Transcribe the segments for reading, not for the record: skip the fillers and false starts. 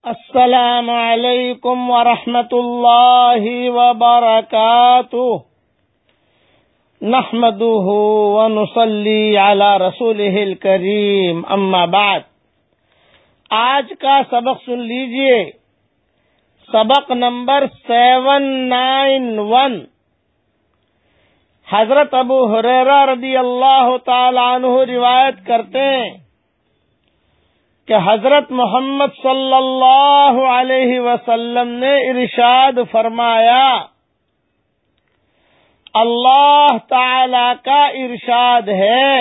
السلام علیکم ورحمۃ اللہ وبرکاتہ نحمده ونصلی علی رسولہ الکریم اما بعد۔ آج کا سبق سن لیجئے، سبق نمبر 791۔ حضرت ابو ہریرہ رضی اللہ تعالی عنہ روایت کرتے ہیں کہ حضرت محمد صلی اللہ علیہ وسلم نے ارشاد فرمایا، اللہ تعالی کا ارشاد ہے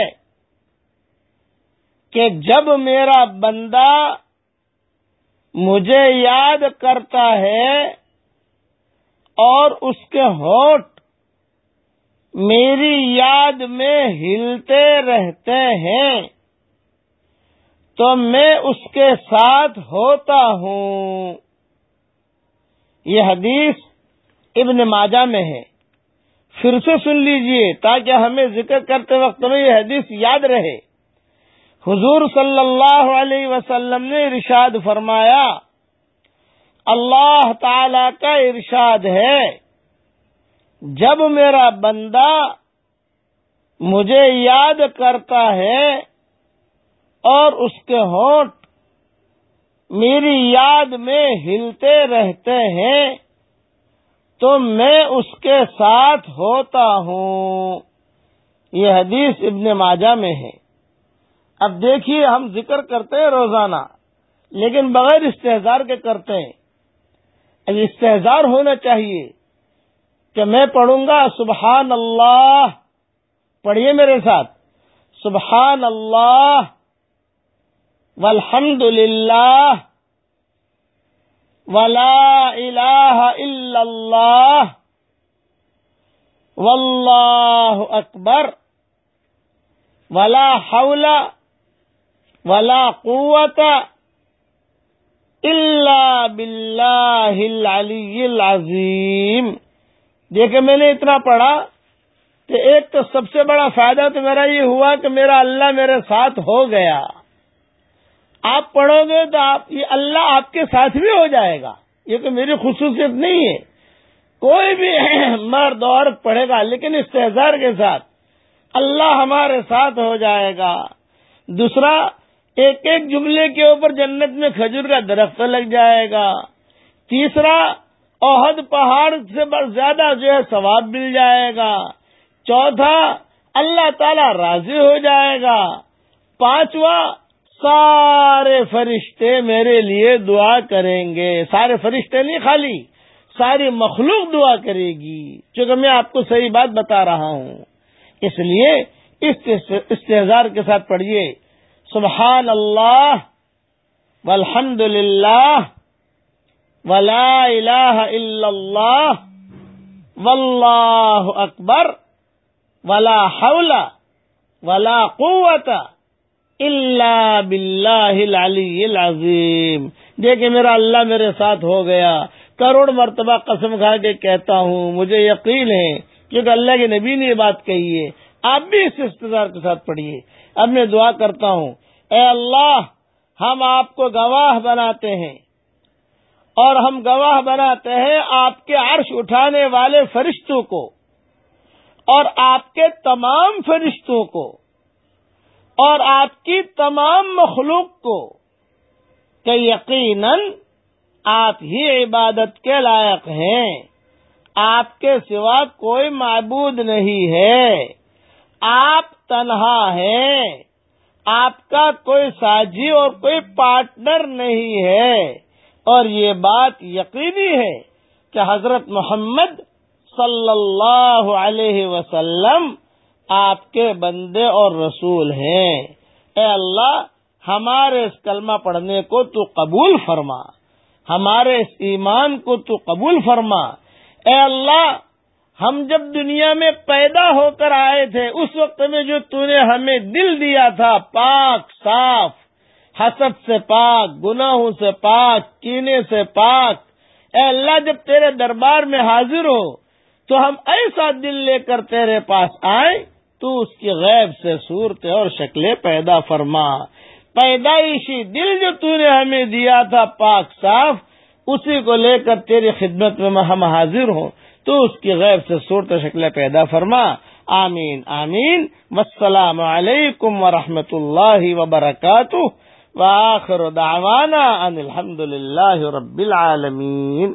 کہ جب میرا بندہ مجھے یاد کرتا ہے اور اس کے ہونٹ میری یاد میں ہلتے رہتے ہیں تو میں اس کے ساتھ ہوتا ہوں۔ یہ حدیث ابن ماجہ میں ہے۔ پھر سے سن لیجئے تاکہ ہمیں ذکر کرتے وقت میں یہ حدیث یاد رہے۔ حضور صلی اللہ علیہ وسلم نے ارشاد فرمایا، اللہ تعالی کا ارشاد ہے، جب میرا بندہ مجھے یاد کرتا ہے اور اس کے ہونٹ میری یاد میں ہلتے رہتے ہیں تو میں اس کے ساتھ ہوتا ہوں۔ یہ حدیث ابن ماجہ میں ہے۔ اب دیکھیے، ہم ذکر کرتے ہیں روزانہ لیکن بغیر استحضار کے کرتے ہیں۔ اب استحضار ہونا چاہیے کہ میں پڑھوں گا سبحان اللہ، پڑھیے میرے ساتھ، سبحان اللہ والحمد للہ ولا الہ الا اللہ واللہ اکبر ولا حول ولا قوت الا باللہ العلی العظیم۔ دیکھیں، میں نے اتنا پڑھا کہ ایک تو سب سے بڑا فائدہ تو میرا یہ ہوا کہ میرا اللہ میرے ساتھ ہو گیا۔ آپ پڑھو گے تو یہ اللہ آپ کے ساتھ بھی ہو جائے گا۔ یہ تو میری خصوصیت نہیں ہے، کوئی بھی مرد عورت پڑھے گا لیکن استحضار کے ساتھ اللہ ہمارے ساتھ ہو جائے گا۔ دوسرا، ایک ایک جملے کے اوپر جنت میں کھجور کا درخت لگ جائے گا۔ تیسرا، احد پہاڑ سے زیادہ ثواب مل جائے گا۔ چوتھا، اللہ تعالی راضی ہو جائے گا۔ پانچواں، سارے فرشتے میرے لیے دعا کریں گے۔ سارے فرشتے نہیں، خالی ساری مخلوق دعا کرے گی، چونکہ میں آپ کو صحیح بات بتا رہا ہوں۔ اس لیے استحضار کے ساتھ پڑھیے، سبحان اللہ والحمد للہ ولا الہ الا اللہ واللہ اکبر ولا حول ولا قوت الا باللہ العلی العظیم۔ دیکھیں، میرا اللہ میرے ساتھ ہو گیا۔ کروڑ مرتبہ قسم کھا کے کہتا ہوں، مجھے یقین ہے کیونکہ اللہ کے نبی نے یہ بات کہی ہے۔ آپ بھی اس استحضار کے ساتھ پڑھیے۔ اب میں دعا کرتا ہوں، اے اللہ، ہم آپ کو گواہ بناتے ہیں اور ہم گواہ بناتے ہیں آپ کے عرش اٹھانے والے فرشتوں کو اور آپ کے تمام فرشتوں کو اور آپ کی تمام مخلوق کو کہ یقیناً آپ ہی عبادت کے لائق ہیں، آپ کے سوا کوئی معبود نہیں ہے، آپ تنہا ہیں، آپ کا کوئی ساجی اور کوئی پارٹنر نہیں ہے۔ اور یہ بات یقینی ہے کہ حضرت محمد صلی اللہ علیہ وسلم آپ کے بندے اور رسول ہیں۔ اے اللہ، ہمارے اس کلمہ پڑھنے کو تو قبول فرما، ہمارے اس ایمان کو تو قبول فرما۔ اے اللہ، ہم جب دنیا میں پیدا ہو کر آئے تھے اس وقت میں جو تو نے ہمیں دل دیا تھا، پاک صاف، حسد سے پاک، گناہوں سے پاک، کینے سے پاک، اے اللہ، جب تیرے دربار میں حاضر ہو تو ہم ایسا دل لے کر تیرے پاس آئیں، تو اس کی غیب سے صورتیں اور شکلیں پیدا فرما۔ پیدائشی دل جو تو نے ہمیں دیا تھا پاک صاف، اسی کو لے کر تیری خدمت میں ہم حاضر ہوں، تو اس کی غیب سے صورت و شکل پیدا فرما. آمین آمین. والسلام علیکم ورحمۃ اللہ وبرکاتہ. وآخر دعوانا ان الحمد للہ رب العالمین.